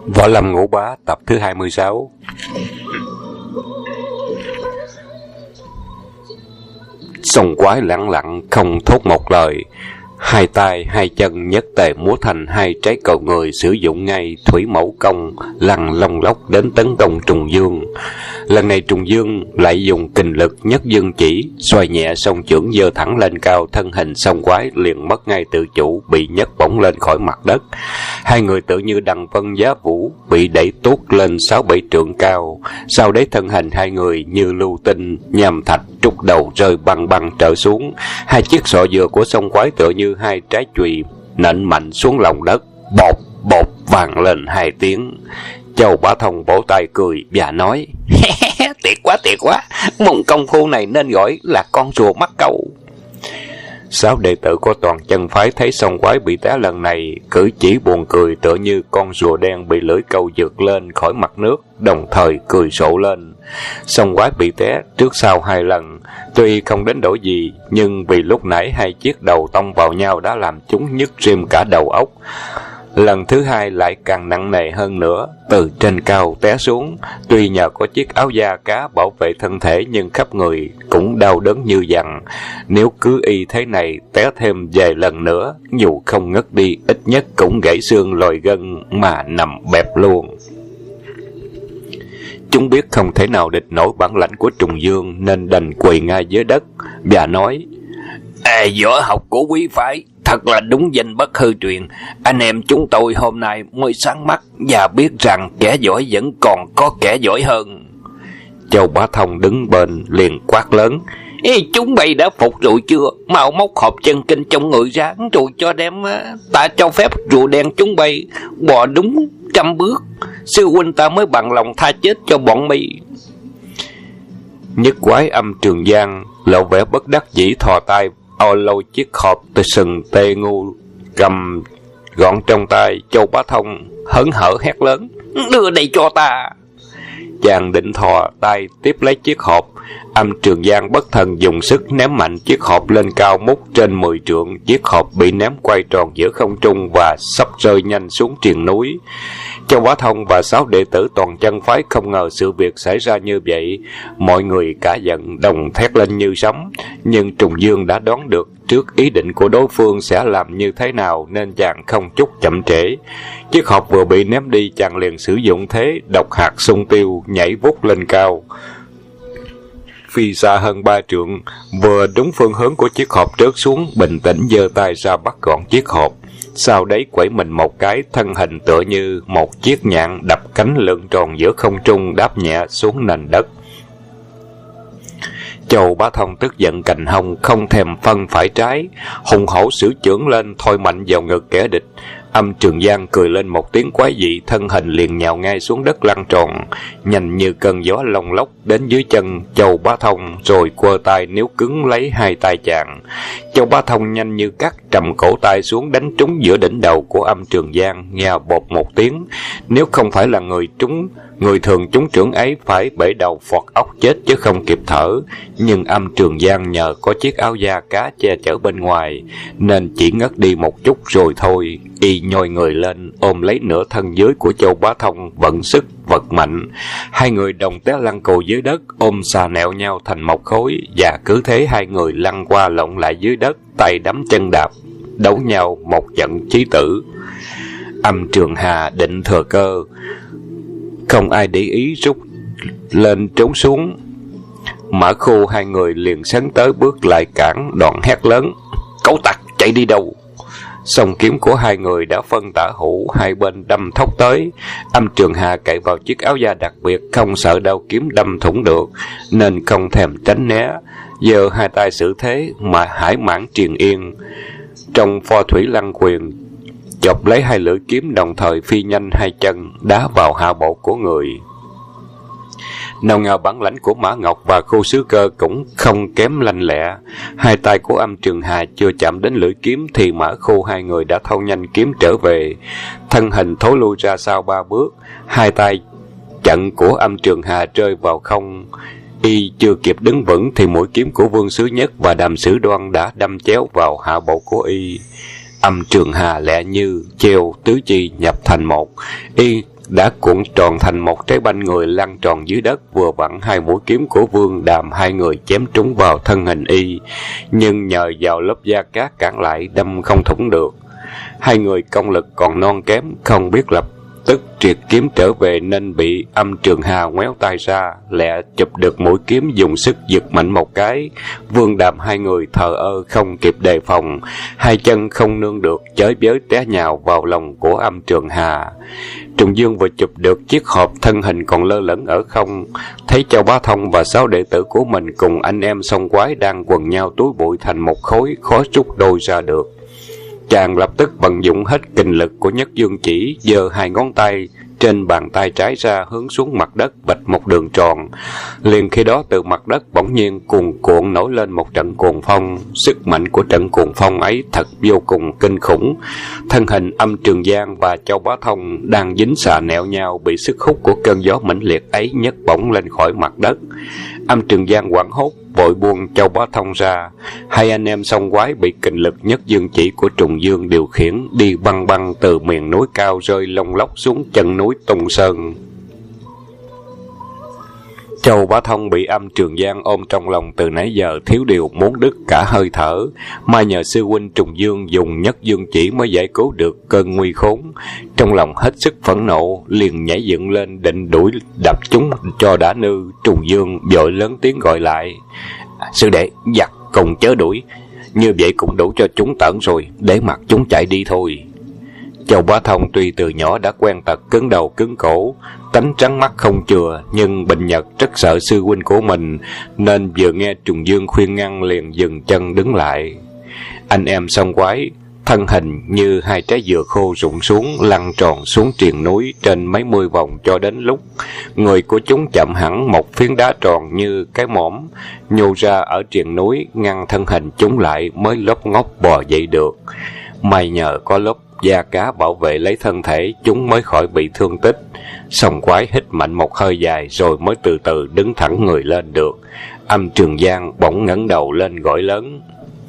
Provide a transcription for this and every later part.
Võ Lâm Ngũ Bá tập thứ 26. Sông Quái lẳng lặng không thốt một lời, hai tay hai chân nhất tề múa thành hai trái cầu người, sử dụng ngay thủy mẫu công lăn long lóc đến tấn công Trùng Dương. Lần này Trùng Dương lại dùng kình lực nhất dương chỉ, xoay nhẹ song chưởng giơ thẳng lên cao, thân hình Sông Quái liền mất ngay tự chủ, bị nhấc bổng lên khỏi mặt đất. Hai người tự như đằng vân giá vũ, bị đẩy tuốt lên 6-7 trượng cao. Sau đấy thân hình hai người như lưu tinh nham thạch, trút đầu rơi băng băng trở xuống. Hai chiếc sọ dừa của Sông Quái tựa như hai trái chùy nện mạnh xuống lòng đất, bột bột vang lên hai tiếng. Châu Bá Thông vỗ tay cười và nói: tuyệt quá, môn công phu này nên gọi là con rùa mắc câu. 6 đệ tử của Toàn Chân phái thấy Sông Quái bị té lần này, cử chỉ buồn cười tựa như con rùa đen bị lưỡi câu vượt lên khỏi mặt nước, đồng thời cười rộ lên. Sông Quái bị té trước sau 2 lần, tuy không đến nỗi gì, nhưng vì lúc nãy hai chiếc đầu tông vào nhau đã làm chúng nhức rim cả đầu óc. Lần thứ 2 lại càng nặng nề hơn nữa, từ trên cao té xuống. Tuy nhờ có chiếc áo da cá bảo vệ thân thể, nhưng khắp người cũng đau đớn như dằn. Nếu cứ y thế này té thêm vài lần nữa, dù không ngất đi, ít nhất cũng gãy xương lòi gân mà nằm bẹp luôn. Chúng biết không thể nào địch nổi bản lãnh của Trùng Dương, nên đành quỳ ngay dưới đất và nói: võ học của quý phái thật là đúng danh bất hư truyền. Anh em chúng tôi hôm nay mới sáng mắt và biết rằng kẻ giỏi vẫn còn có kẻ giỏi hơn. Châu Bá Thông đứng bên liền quát lớn: chúng bay đã phục rồi chưa? Mau móc hộp chân kinh trong người ra rồi cho đem. Ta cho phép rùa đen chúng bay bò đúng 100 bước, sư huynh ta mới bằng lòng tha chết cho bọn mi. Nhất Quái Âm Trường Giang lộ vẻ bất đắc dĩ, thò tay lôi chiếc hộp từ sừng tê ngu cầm gọn trong tay. Châu Bá Thông hớn hở hét lớn: đưa đây cho ta. Chàng định thò tay tiếp lấy chiếc hộp, Âm Trường Giang bất thần dùng sức ném mạnh chiếc hộp lên cao mút trên 10 trượng. Chiếc hộp bị ném quay tròn giữa không trung và sắp rơi nhanh xuống triền núi. Châu Bá Thông và 6 đệ tử Toàn Chân phái không ngờ sự việc xảy ra như vậy. Mọi người cả giận đồng thét lên như sấm. Nhưng Trùng Dương đã đoán được trước ý định của đối phương sẽ làm như thế nào, nên chàng không chút chậm trễ. Chiếc hộp vừa bị ném đi, chàng liền sử dụng thế độc hạt xung tiêu, nhảy vút lên cao, phi xa hơn 3 trượng, vừa đúng phương hướng của chiếc hộp rớt xuống. Bình tĩnh giơ tay ra bắt gọn chiếc hộp, sau đấy quẩy mình một cái, thân hình tựa như một chiếc nhạn đập cánh lượn tròn giữa không trung, đáp nhẹ xuống nền đất. Châu Bá Thông tức giận cành hông, không thèm phân phải trái, hùng hổ sử chưởng lên thôi mạnh vào ngực kẻ địch. Âm Trường Giang cười lên một tiếng quái dị, thân hình liền nhào ngay xuống đất lăn tròn, nhanh như cơn gió lông lốc đến dưới chân Châu Bá Thông, rồi quơ tay níu cứng lấy hai tay chàng. Châu Bá Thông nhanh như cắt trầm cổ tay xuống, đánh trúng giữa đỉnh đầu của Âm Trường Giang, nghe bột một tiếng. Nếu không phải là người thường trúng chưởng ấy phải bể đầu phọt óc chết chứ không kịp thở. Nhưng Âm Trường Giang nhờ có chiếc áo da cá che chở bên ngoài, nên chỉ ngất đi một chút rồi thôi. Y nhoi người lên, ôm lấy nửa thân dưới của Châu Bá Thông, vận sức vật mạnh. Hai người đồng té lăn cù dưới đất, ôm xà nẹo nhau thành một khối, và cứ thế hai người lăn qua lộn lại dưới đất, tay đấm chân đạp, đấu nhau một trận chí tử. Âm Trường Hà định thừa cơ, không ai để ý, rút lên trốn xuống. Mã Khu hai người liền sấn tới bước lại cản, đoạn hét lớn: cẩu tặc, chạy đi đâu? Song kiếm của hai người đã phân tả hữu, hai bên đâm thốc tới. Âm Trường Hà cậy vào chiếc áo da đặc biệt, không sợ đao kiếm đâm thủng được, nên không thèm tránh né, giơ hai tay xử thế mà hải mãn triền yên. Trong pho thủy lăng quyền, chộp lấy hai lưỡi kiếm, đồng thời phi nhanh hai chân đá vào hạ bộ của người. Nào ngờ bản lãnh của Mã Ngọc và Khu Sứ Cơ cũng không kém lanh lẹ. Hai tay của Âm Trường Hà chưa chạm đến lưỡi kiếm thì Mã Khu hai người đã thâu nhanh kiếm trở về. Thân hình thối lui ra sau 3 bước, hai tay chặn của Âm Trường Hà rơi vào không. Y chưa kịp đứng vững thì mũi kiếm của Vương Sứ Nhất và Đàm Sử Đoan đã đâm chéo vào hạ bộ của Y. Âm Trường Hà lẹ như treo tứ chi nhập thành một, Y đã cuộn tròn thành một trái banh người lăn tròn dưới đất, vừa vặn hai mũi kiếm của Vương Đàm hai người chém trúng vào thân hình y, nhưng nhờ vào lớp da cát cản lại, đâm không thủng được. Hai người công lực còn non kém, không biết lập tức triệt kiếm trở về nên bị Âm Trường Hà ngoéo tay ra, lẹ chụp được mũi kiếm, dùng sức giật mạnh một cái. Vương Đàm hai người thờ ơ không kịp đề phòng, hai chân không nương được, chới bới té nhào vào lòng của Âm Trường Hà. Trùng Dương vừa chụp được chiếc hộp, thân hình còn lơ lửng ở không, thấy Châu Bá Thông và 6 đệ tử của mình cùng anh em song quái đang quần nhau túi bụi thành một khối, khó rút đôi ra được. Chàng lập tức vận dụng hết kình lực của Nhất Dương Chỉ, giơ hai ngón tay trên bàn tay trái ra, hướng xuống mặt đất vạch một đường tròn. Liền khi đó từ mặt đất bỗng nhiên cuồn cuộn nổi lên một trận cuồng phong. Sức mạnh của trận cuồng phong ấy thật vô cùng kinh khủng. Thân hình Âm Trường Giang và Châu Bá Thông đang dính xà nẹo nhau, bị sức hút của cơn gió mãnh liệt ấy nhấc bổng lên khỏi mặt đất. Âm Trường Giang hoảng hốt vội buông Châu Bá Thông ra. Hai anh em song quái bị kình lực Nhất Dương Chỉ của Trùng Dương điều khiển đi băng băng từ miền núi cao rơi lông lốc xuống chân núi Tung Sơn. Châu Bá Thông bị Âm Trường Giang ôm trong lòng từ nãy giờ, thiếu điều muốn đứt cả hơi thở, mà nhờ sư huynh Trùng Dương dùng Nhất Dương Chỉ mới giải cứu được cơn nguy khốn. Trong lòng hết sức phẫn nộ, liền nhảy dựng lên định đuổi đập chúng cho đã nư. Trùng Dương vội lớn tiếng gọi lại: "Sư đệ, giặc cùng chớ đuổi, như vậy cũng đủ cho chúng tởn rồi, để mặc chúng chạy đi thôi." Châu Bá Thông tuy từ nhỏ đã quen tật cứng đầu cứng cổ, tánh trắng mắt không chừa, nhưng Bình Nhật rất sợ sư huynh của mình, nên vừa nghe Trùng Dương khuyên ngăn liền dừng chân đứng lại. Anh em song quái thân hình như hai trái dừa khô rụng xuống, lăn tròn xuống triền núi trên mấy mươi vòng, cho đến lúc người của chúng chậm hẳn một phiến đá tròn như cái mõm nhô ra ở triền núi, ngăn thân hình chúng lại, mới lốp ngóp bò dậy được. May nhờ có lớp da cá bảo vệ lấy thân thể, chúng mới khỏi bị thương tích. Song quái hít mạnh một hơi dài rồi mới từ từ đứng thẳng người lên được. Âm Trường Giang bỗng ngẩng đầu lên gọi lớn: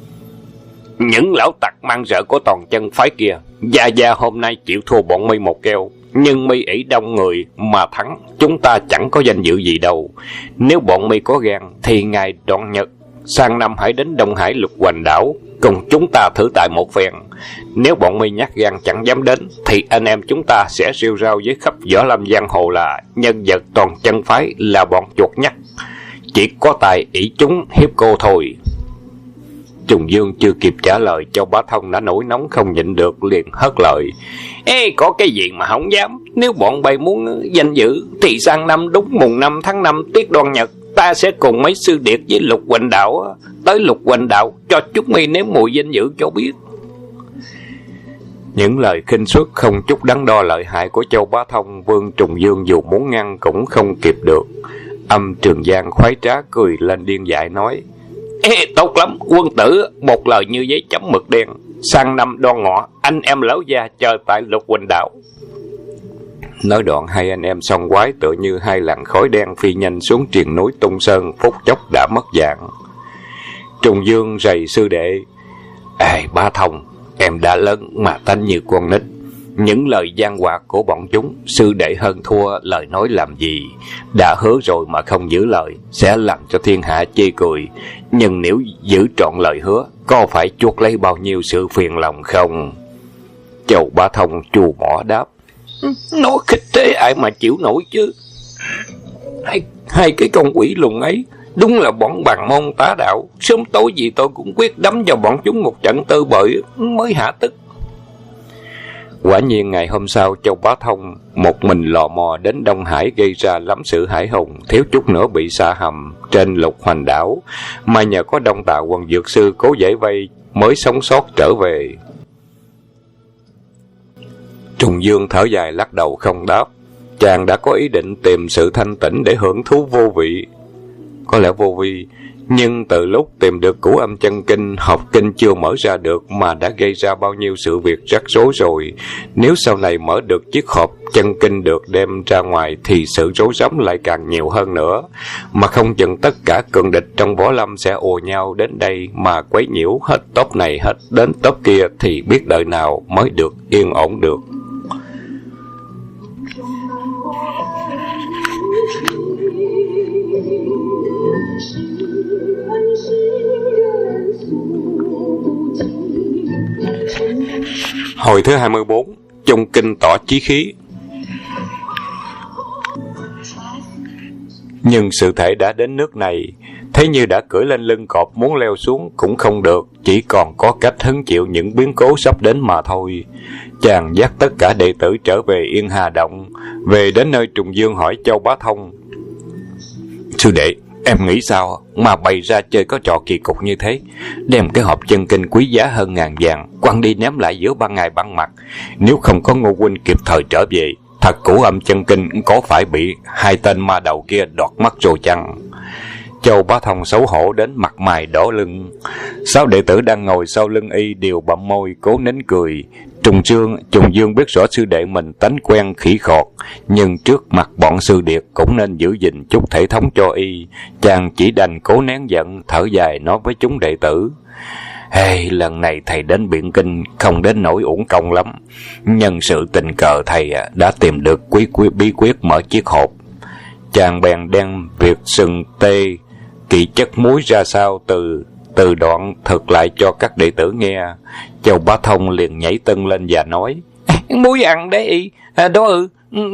"Những lão tặc mang rợ của toàn chân phái kia, Gia hôm nay chịu thua bọn mi một keo, nhưng mi ỷ đông người mà thắng, chúng ta chẳng có danh dự gì đâu. Nếu bọn mi có gan thì ngày Đoạn Nhật sang năm hãy đến Đông Hải Lục Hoành Đảo cùng chúng ta thử tại một phen. Nếu bọn mi nhát gan chẳng dám đến, thì anh em chúng ta sẽ rêu rao với khắp võ lâm giang hồ là nhân vật toàn chân phái là bọn chuột nhắt, chỉ có tài ỷ chúng hiếp cô thôi." Trùng Dương chưa kịp trả lời, Châu Bá Thông đã nổi nóng không nhịn được, liền hất lời: "Ê, có cái gì mà không dám? Nếu bọn bay muốn danh dự thì sang năm đúng mùng 5 tháng 5 tiết Đoan Nhật, ta sẽ cùng mấy sư điệt với Lục Hoành Đạo tới Lục Hoành Đạo cho chúng mi nếm mùi danh dự cho biết." Những lời khinh suất không chút đắn đo lợi hại của Châu Bá Thông, Vương Trùng Dương dù muốn ngăn cũng không kịp được. Âm Trường Giang khoái trá cười lên điên dại nói: "Ê, tốt lắm, quân tử, một lời như giấy chấm mực đen. Sang năm Đoan Ngọ, anh em lão gia chờ tại Lục Hoành Đạo." Nói đoạn, hai anh em song quái tựa như hai làn khói đen phi nhanh xuống triền núi Tung Sơn, phút chốc đã mất dạng. Trùng Dương rầy sư đệ: "Ê, Bá Thông, em đã lớn mà tánh như con nít. Những lời gian hoạt của bọn chúng, sư đệ hơn thua lời nói làm gì? Đã hứa rồi mà không giữ lời, sẽ làm cho thiên hạ chê cười. Nhưng nếu giữ trọn lời hứa, có phải chuốc lấy bao nhiêu sự phiền lòng không?" Châu Bá Thông chù mỏ đáp: "Nói khích thế ai mà chịu nổi chứ. Hai cái con quỷ lùn ấy đúng là bọn bằng môn tá đạo. Sớm tối gì tôi cũng quyết đấm cho bọn chúng một trận tơi bời mới hạ tức." Quả nhiên ngày hôm sau, Châu Bá Thông một mình lò mò đến Đông Hải, gây ra lắm sự hãi hùng, thiếu chút nữa bị sa hầm trên Lục Hoành Đảo, mà nhờ có Đông Tà Quần Dược Sư cố giải vây mới sống sót trở về. Trùng Dương thở dài lắc đầu không đáp. Chàng đã có ý định tìm sự thanh tĩnh để hưởng thú vô vị. Có lẽ vô vi, nhưng từ lúc tìm được Cửu Âm Chân Kinh, học kinh chưa mở ra được mà đã gây ra bao nhiêu sự việc rắc rối rồi. Nếu sau này mở được chiếc hộp chân kinh được đem ra ngoài thì sự rối rắm lại càng nhiều hơn nữa, mà không chừng tất cả cường địch trong võ lâm sẽ ùa nhau đến đây mà quấy nhiễu hết tốp này hết đến tốp kia, thì biết đời nào mới được yên ổn được. Hồi thứ 24, Chung kinh tỏ chí khí. Nhưng sự thể đã đến nước này, thế như đã cưỡi lên lưng cọp, muốn leo xuống cũng không được, chỉ còn có cách hứng chịu những biến cố sắp đến mà thôi. Chàng dắt tất cả đệ tử trở về Yên Hà Động. Về đến nơi, Trùng Dương hỏi Châu Bá Thông: sư đệ, em nghĩ sao mà bày ra chơi có trò kỳ cục như thế, đem cái hộp chân kinh quý giá hơn ngàn vàng quăng đi ném lại giữa ban ngày ban mặt? Nếu không có Ngô huynh kịp thời trở về, thật Cửu Âm chân kinh có phải bị hai tên ma đầu kia đoạt mất rồi chăng? Châu Bá Thông xấu hổ đến mặt mày đỏ lưng. 6 đệ tử đang ngồi sau lưng y đều bặm môi cố nín cười. Trùng Dương biết rõ sư đệ mình tánh quen khỉ khọt, nhưng trước mặt bọn sư điệt cũng nên giữ gìn chút thể thống cho y. Chàng chỉ đành cố nén giận, thở dài nói với chúng đệ tử: hey, lần này thầy đến biện kinh không đến nỗi uổng công lắm. Nhân sự tình cờ thầy đã tìm được bí quyết mở chiếc hộp. Chàng bèn đem việc sừng tê kỳ chất muối ra sao từ đoạn thực lại cho các đệ tử nghe. Châu Bá Thông liền nhảy tưng lên và nói: muối ăn đấy y đó ư?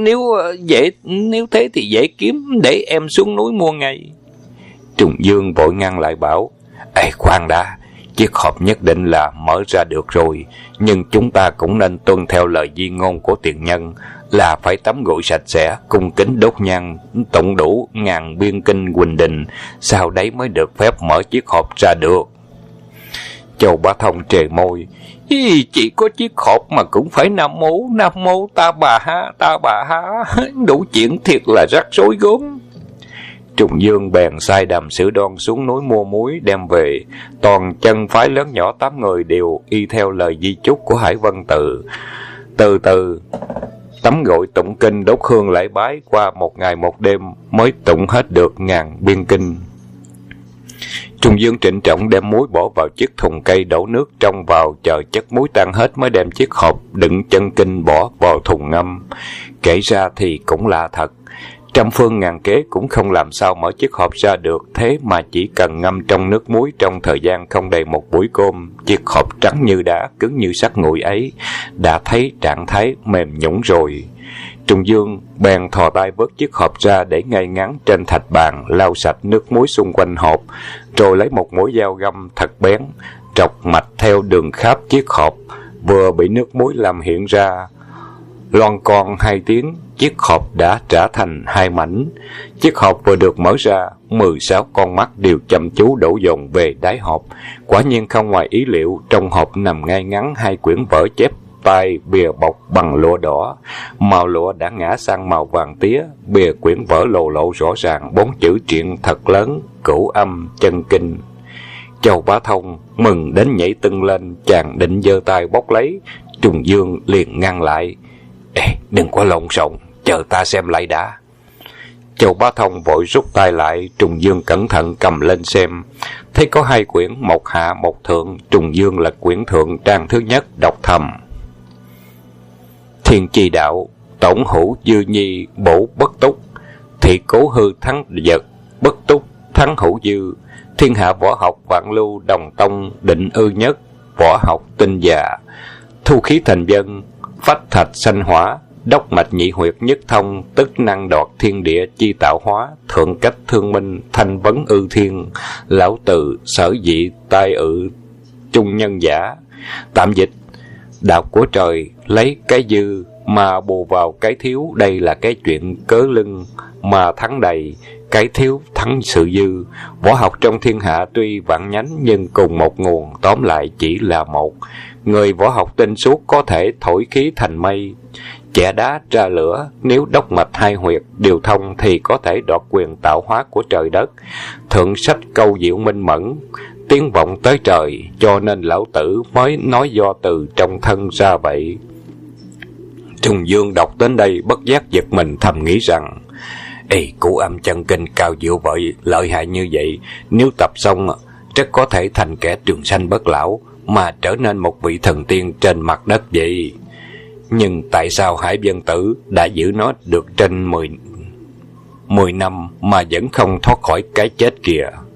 Nếu thế thì dễ kiếm, để em xuống núi mua ngay. Trùng Dương vội ngăn lại bảo: ê, khoan đã, chiếc hộp nhất định là mở ra được rồi, nhưng chúng ta cũng nên tuân theo lời di ngôn của tiền nhân, là phải tắm gội sạch sẽ, cung kính đốt nhang, tụng đủ ngàn biên kinh huỳnh đình, sau đấy mới được phép mở chiếc hộp ra được. Châu Bá Thông trề môi: chỉ có chiếc hộp mà cũng phải nam mô ta bà ha, đủ chuyện thiệt là rắc rối gớm. Trùng Dương bèn sai Đàm Sử Đoan xuống núi mua muối đem về. Toàn chân phái lớn nhỏ 8 người đều y theo lời di chúc của Hải Vân Từ. Từ từ tắm gội tụng kinh đốt hương lễ bái, qua 1 ngày 1 đêm mới tụng hết được ngàn biên kinh. Trùng Dương trịnh trọng đem muối bỏ vào chiếc thùng cây, đổ nước trong vào, chờ chất muối tan hết mới đem chiếc hộp đựng chân kinh bỏ vào thùng ngâm. Kể ra thì cũng lạ thật, trăm phương ngàn kế cũng không làm sao mở chiếc hộp ra được, thế mà chỉ cần ngâm trong nước muối trong thời gian không đầy 1 buổi cơm, chiếc hộp trắng như đá, cứng như sắt nguội ấy đã thấy trạng thái mềm nhũn rồi. Trùng Dương bèn thò tay vớt chiếc hộp ra để ngay ngắn trên thạch bàn, lau sạch nước muối xung quanh hộp, rồi lấy một mũi dao găm thật bén trọc mạch theo đường khắp chiếc hộp vừa bị nước muối làm hiện ra. Loan con 2 tiếng, chiếc hộp đã trở thành 2 mảnh. Chiếc hộp vừa được mở ra, 16 con mắt đều chăm chú đổ dồn về đáy hộp. Quả nhiên không ngoài ý liệu, trong hộp nằm ngay ngắn 2 quyển vở chép tay bìa bọc bằng lụa đỏ. Màu lụa đã ngã sang màu vàng tía, bìa quyển vở lộ rõ ràng 4 chữ truyện thật lớn: Cửu Âm chân kinh. Châu Bá Thông mừng đến nhảy tưng lên, chàng định giơ tay bóc lấy. Trùng Dương liền ngăn lại: ê, đừng có lộn xộn, chờ ta xem lại đã. Châu Bá Thông vội rút tay lại. Trùng Dương cẩn thận cầm lên xem, thấy có 2 quyển, một hạ một thượng. Trùng Dương lật quyển thượng, trang thứ nhất, đọc thầm: Thiên Chi Đạo, tổn hữu dư nhi, bổ bất túc, thị cố hư thắng vật, bất túc thắng hữu dư. Thiên hạ võ học vạn lưu, đồng tông định ư nhất, võ học tinh già, thu khí thành dân, phách thạch sanh hỏa, đốc mạch nhị huyệt nhất thông, tức năng đoạt thiên địa chi tạo hóa, thượng cách thương minh, thanh vấn ư thiên. Lão Từ sở dị tai ự trung nhân giả. Tạm dịch: đạo của trời lấy cái dư mà bù vào cái thiếu, đây là cái chuyện cớ lưng mà thắng đầy, cái thiếu thắng sự dư. Võ học trong thiên hạ tuy vạn nhánh nhưng cùng một nguồn, tóm lại chỉ là một. Người võ học tinh suốt có thể thổi khí thành mây, chẻ đá ra lửa. Nếu đốc mạch 2 huyệt đều thông thì có thể đoạt quyền tạo hóa của trời đất. Thượng sách câu diệu minh mẫn, tiếng vọng tới trời, cho nên lão tử mới nói do từ trong thân ra vậy. Trùng Dương đọc đến đây bất giác giật mình, thầm nghĩ rằng: ê, Cửu Âm chân kinh cao diệu vậy, lợi hại như vậy, nếu tập xong rất có thể thành kẻ trường sanh bất lão, mà trở nên một vị thần tiên trên mặt đất vậy. Nhưng tại sao Hải Vân Tử đã giữ nó được trên 10 năm mà vẫn không thoát khỏi cái chết kìa?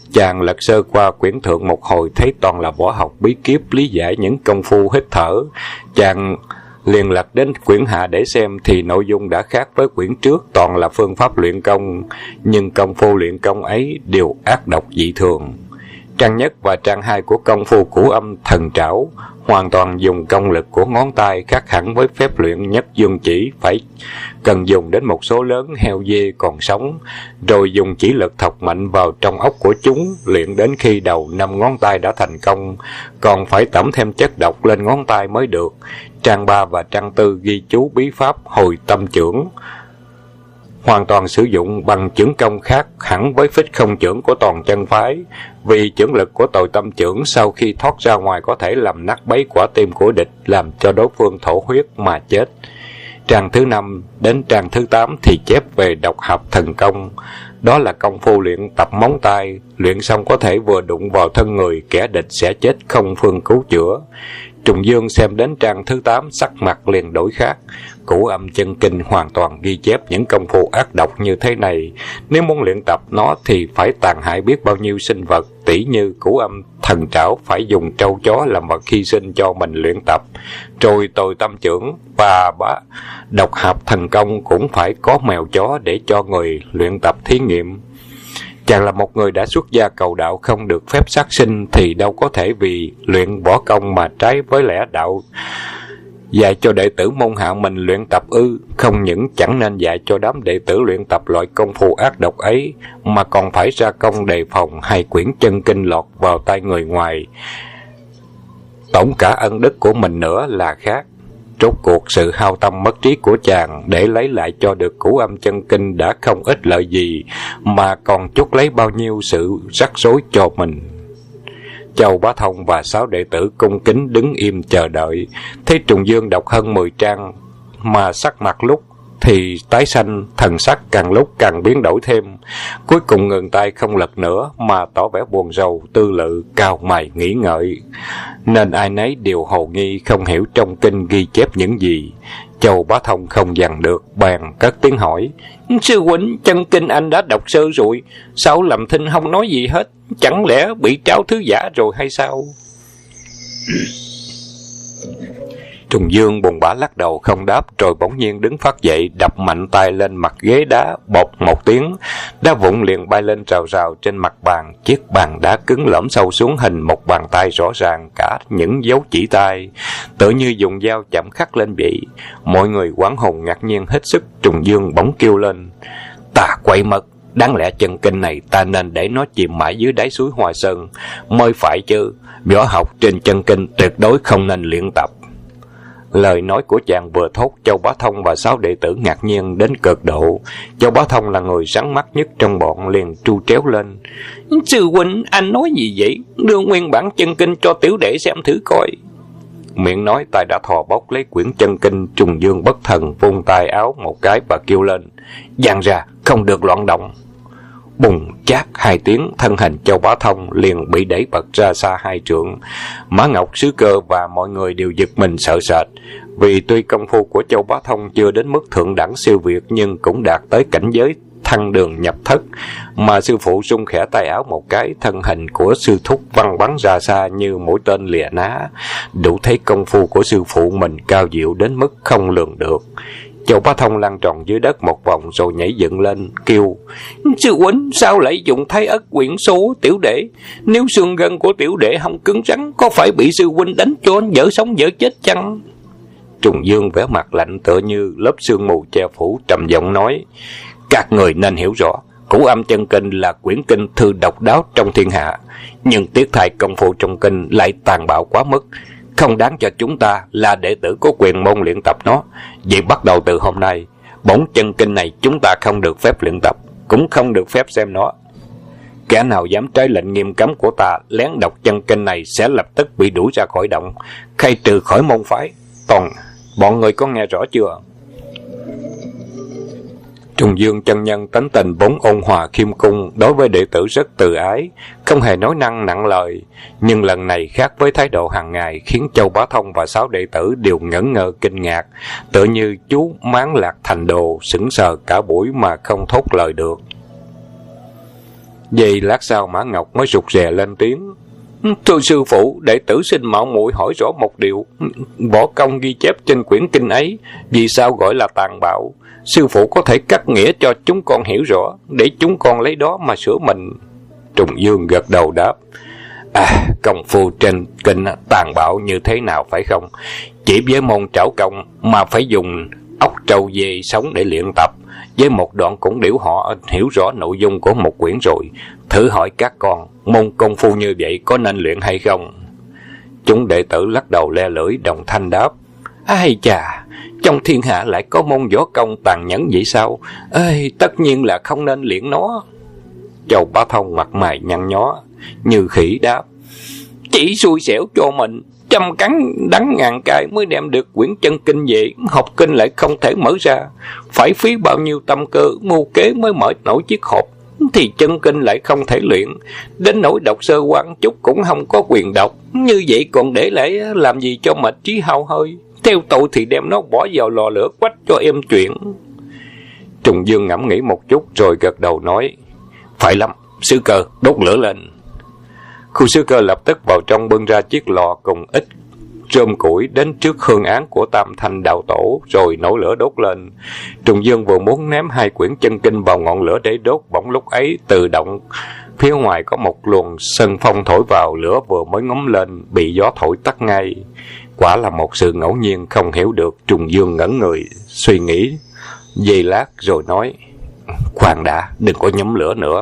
Chàng lật sơ qua quyển thượng một hồi, thấy toàn là võ học bí kíp, lý giải những công phu hít thở. Chàng liền lật đến quyển hạ để xem, thì nội dung đã khác với quyển trước, toàn là phương pháp luyện công, nhưng công phu luyện công ấy đều ác độc dị thường. Trang nhất và trang hai của công phu Cửu Âm Thần Trảo hoàn toàn dùng công lực của ngón tay, khác hẳn với phép luyện Nhất Dương Chỉ phải cần dùng đến một số lớn heo dê còn sống, rồi dùng chỉ lực thọc mạnh vào trong óc của chúng, luyện đến khi đầu 5 ngón tay đã thành công, còn phải tẩm thêm chất độc lên ngón tay mới được. Trang 3 và trang 4 ghi chú bí pháp hồi tâm chưởng, hoàn toàn sử dụng bằng chưởng công khác hẳn với phích không chưởng của toàn chân phái, vì chưởng lực của tội tâm chưởng sau khi thoát ra ngoài có thể làm nát bấy quả tim của địch, làm cho đối phương thổ huyết mà chết. Trang thứ 5 đến trang thứ 8 thì chép về độc hợp thần công, đó là công phu luyện tập móng tay, luyện xong có thể vừa đụng vào thân người, kẻ địch sẽ chết không phương cứu chữa. Trùng Dương xem đến trang thứ 8, sắc mặt liền đổi khác. Cửu Âm Chân Kinh hoàn toàn ghi chép những công phu ác độc như thế này, nếu muốn luyện tập nó thì phải tàn hại biết bao nhiêu sinh vật, tỉ như Cửu Âm Thần Trảo phải dùng trâu chó làm vật hy sinh cho mình luyện tập, rồi Tồi Tâm Chưởng và độc hợp thần công cũng phải có mèo chó để cho người luyện tập thí nghiệm. Chàng là một người đã xuất gia cầu đạo, không được phép sát sinh, thì đâu có thể vì luyện võ công mà trái với lẽ đạo dạy cho đệ tử môn hạ mình luyện tập ư? Không những chẳng nên dạy cho đám đệ tử luyện tập loại công phu ác độc ấy, mà còn phải ra công đề phòng hay quyển chân kinh lọt vào tay người ngoài, tổn cả ân đức của mình nữa là khác. Rốt cuộc sự hao tâm mất trí của chàng để lấy lại cho được Cửu Âm Chân Kinh đã không ích lợi gì, mà còn chuốc lấy bao nhiêu sự rắc rối cho mình. Châu Bá Thông và 6 đệ tử cung kính đứng im chờ đợi. Thấy Trùng Dương đọc hơn 10 trang mà sắc mặt lúc thì tái xanh, thần sắc càng lúc càng biến đổi thêm. Cuối cùng ngừng tay không lật nữa, mà tỏ vẻ buồn rầu, tư lự, cau mày nghĩ ngợi, nên ai nấy đều hồ nghi không hiểu trong kinh ghi chép những gì. Châu Bá Thông không dằn được, bèn cất tiếng hỏi: Sư huynh, chân kinh anh đã đọc sơ rồi, sao làm thinh không nói gì hết? Chẳng lẽ bị tráo thứ giả rồi hay sao? Trùng Dương buồn bã lắc đầu không đáp, rồi bỗng nhiên đứng phát dậy, đập mạnh tay lên mặt ghế đá, bột một tiếng, đá vụn liền bay lên rào rào trên mặt bàn. Chiếc bàn đá cứng lõm sâu xuống hình một bàn tay rõ ràng cả những dấu chỉ tay, tự như dùng dao chạm khắc lên vậy. Mọi người hoảng hồn ngạc nhiên hết sức. Trùng Dương bỗng kêu lên: Ta quậy mất, đáng lẽ chân kinh này ta nên để nó chìm mãi dưới đáy suối Hoa Sơn mới phải chứ, võ học trên chân kinh tuyệt đối không nên luyện tập. Lời nói của chàng vừa thốt, Châu Bá Thông và 6 đệ tử ngạc nhiên đến cực độ. Châu Bá Thông là người sáng mắt nhất trong bọn, liền tru tréo lên: Sư huynh, anh nói gì vậy? Đưa nguyên bản chân kinh cho tiểu đệ xem thử coi. Miệng nói, tay đã thò bóc lấy quyển chân kinh. Trùng Dương bất thần vung tay áo một cái và kêu lên: Giang ra, không được loạn động. Bùng chát 2 tiếng, thân hình Châu Bá Thông liền bị đẩy bật ra xa 2 trượng. Mã Ngọc Sứ Cơ và mọi người đều giật mình sợ sệt, vì tuy công phu của Châu Bá Thông chưa đến mức thượng đẳng siêu việt, nhưng cũng đạt tới cảnh giới thăng đường nhập thất. Mà sư phụ rung khẽ tay áo một cái, thân hình của sư thúc văng bắn ra xa như mũi tên lìa ná, đủ thấy công phu của sư phụ mình cao diệu đến mức không lường được. Châu Bá Thông lăn tròn dưới đất một vòng rồi nhảy dựng lên kêu: Sư huynh, sao lại dùng Thái Ất quyển số tiểu đệ? Nếu xương gân của tiểu đệ không cứng rắn, có phải bị sư huynh đánh cho dở sống dở chết chăng? Trùng Dương vẻ mặt lạnh tựa như lớp sương mù che phủ, trầm giọng nói: Các người nên hiểu rõ, Cửu Âm Chân Kinh là quyển kinh thư độc đáo trong thiên hạ, nhưng tiếc thay công phu trong kinh lại tàn bạo quá mức, không đáng cho chúng ta là đệ tử có quyền môn luyện tập nó. Vậy bắt đầu từ hôm nay, bổn chân kinh này chúng ta không được phép luyện tập, cũng không được phép xem nó. Kẻ nào dám trái lệnh nghiêm cấm của ta lén đọc chân kinh này sẽ lập tức bị đuổi ra khỏi động, khai trừ khỏi môn phái. Bọn người có nghe rõ chưa? Trùng Dương chân nhân tánh tình vốn ôn hòa khiêm cung, đối với đệ tử rất từ ái, không hề nói năng nặng lời, nhưng lần này khác với thái độ hàng ngày, khiến Châu Bá Thông và 6 đệ tử đều ngẩn ngơ kinh ngạc, tựa như chú máng lạc thành đồ, sững sờ cả buổi mà không thốt lời được. Vậy lát sau Mã Ngọc mới rụt rè lên tiếng: Thưa sư phụ, đệ tử xin mạo muội hỏi rõ một điều. Võ công ghi chép trên quyển kinh ấy vì sao gọi là tàn bạo? Sư phụ có thể cắt nghĩa cho chúng con hiểu rõ, để chúng con lấy đó mà sửa mình. Trùng Dương gật đầu đáp: công phu trên kinh tàn bạo như thế nào phải không? Chỉ với môn trảo công mà phải dùng ốc trâu dê sống để luyện tập. Với một đoạn cũng điểu họ hiểu rõ nội dung của một quyển rồi. Thử hỏi các con, môn công phu như vậy có nên luyện hay không? Chúng đệ tử lắc đầu le lưỡi đồng thanh đáp: Ai chà, trong thiên hạ lại có môn võ công tàn nhẫn vậy sao? Tất nhiên là không nên luyện nó. Châu Bá Thông mặt mày nhăn nhó như khỉ đáp: Chỉ xui xẻo cho mình, trăm cắn đắng ngàn cay mới đem được quyển chân kinh về, học kinh lại không thể mở ra, phải phí bao nhiêu tâm cơ mưu kế mới mở nổi chiếc hộp, thì chân kinh lại không thể luyện, đến nỗi đọc sơ quan chút cũng không có quyền đọc, như vậy còn để lại làm gì cho mệt trí hao hơi. Theo tôi thì đem nó bỏ vào lò lửa quách cho em chuyện. Trùng Dương ngẫm nghĩ một chút rồi gật đầu nói: Phải lắm, Sư Cơ, đốt lửa lên. Khu Sư Cơ lập tức vào trong bưng ra chiếc lò cùng ít rơm củi đến trước hương án của Tam Thanh đạo tổ, rồi nổi lửa đốt lên. Trùng Dương vừa muốn ném hai quyển chân kinh vào ngọn lửa để đốt, bỗng lúc ấy tự động phía ngoài có một luồng sân phong thổi vào, lửa vừa mới ngấm lên bị gió thổi tắt ngay. Quả là một sự ngẫu nhiên không hiểu được. Trùng Dương ngẩn người suy nghĩ giây lát rồi nói: Khoan đã, đừng có nhóm lửa nữa.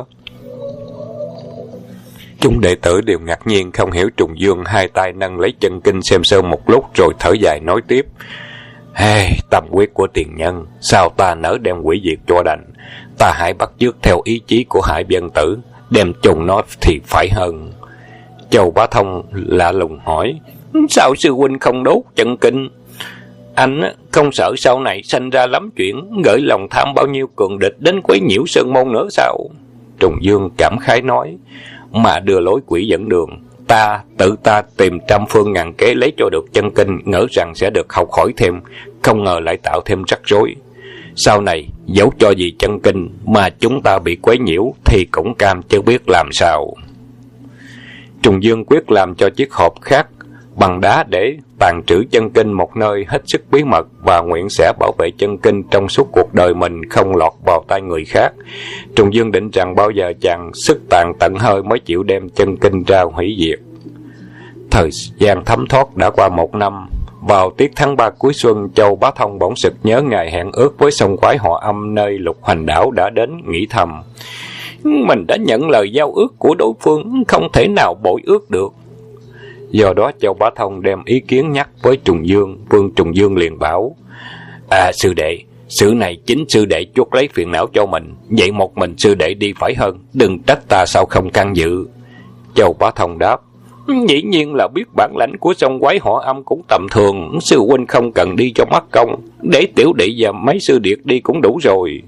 Chúng đệ tử đều ngạc nhiên không hiểu. Trùng Dương hai tay nâng lấy chân kinh xem sơ một lúc rồi thở dài nói tiếp: Tâm quyết của tiền nhân, sao ta nỡ đem hủy diệt cho đành? Ta hãy bắt chước theo ý chí của Hải Vân Tử, đem trùng nó thì phải hơn. Châu Bá Thông lạ lùng hỏi: Sao sư huynh không đốt chân kinh? Anh không sợ sau này sanh ra lắm chuyện, gửi lòng tham bao nhiêu cường địch đến quấy nhiễu sơn môn nữa sao? Trùng Dương cảm khái nói: Mà đưa lối quỷ dẫn đường, ta tìm trăm phương ngàn kế lấy cho được chân kinh, ngỡ rằng sẽ được học hỏi thêm, không ngờ lại tạo thêm rắc rối. Sau này dẫu cho gì chân kinh mà chúng ta bị quấy nhiễu thì cũng cam chứ biết làm sao. Trùng Dương quyết làm cho chiếc hộp khác bằng đá để tàng trữ chân kinh một nơi hết sức bí mật, và nguyện sẽ bảo vệ chân kinh trong suốt cuộc đời mình không lọt vào tay người khác. Trùng Dương định rằng bao giờ chàng sức tàn tận hơi mới chịu đem chân kinh ra hủy diệt. Thời gian thấm thoát đã qua 1 năm. Vào tiết tháng 3 cuối xuân, Châu Bá Thông bỗng sực nhớ ngày hẹn ước với sông quái họ Âm nơi Lục Hoành Đảo đã đến, nghĩ thầm: Mình đã nhận lời giao ước của đối phương, không thể nào bội ước được. Do đó Châu Bá Thông đem ý kiến nhắc với Trùng Dương. Vương Trùng Dương liền bảo: Sư đệ, sự này chính sư đệ chuốc lấy phiền não cho mình, vậy một mình sư đệ đi phải hơn, đừng trách ta sao không can dự. Châu Bá Thông đáp: Dĩ nhiên là biết bản lãnh của sông quái họ Âm cũng tầm thường, sư huynh không cần đi cho mắc công, để tiểu đệ và mấy sư điệt đi cũng đủ rồi.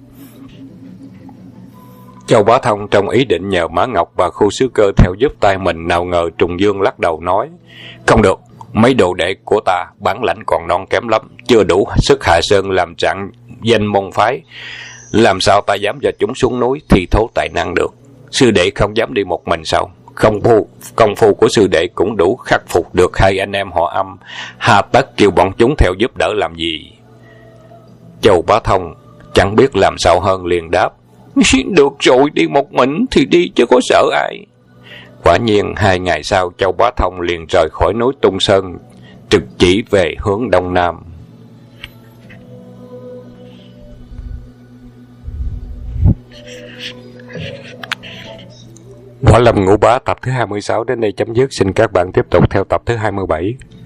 Châu Bá Thông trong ý định nhờ Mã Ngọc và Khu Sư Cơ theo giúp tay mình, nào ngờ Trùng Dương lắc đầu nói: Không được, mấy đồ đệ của ta bản lãnh còn non kém lắm, chưa đủ sức hạ sơn làm trạng danh môn phái, làm sao ta dám cho chúng xuống núi thì thố tài năng được. Sư đệ không dám đi một mình sao? Công phu của sư đệ cũng đủ khắc phục được hai anh em họ Âm, hà tất kêu bọn chúng theo giúp đỡ làm gì? Châu Bá Thông chẳng biết làm sao hơn, liền đáp: Được rồi, đi một mình thì đi chứ có sợ ai. Quả nhiên 2 ngày sau, Châu Bá Thông liền rời khỏi núi Tung Sơn, trực chỉ về hướng đông nam. Võ Lâm Ngũ Bá tập thứ 26 đến đây chấm dứt. Xin các bạn tiếp tục theo tập thứ 27.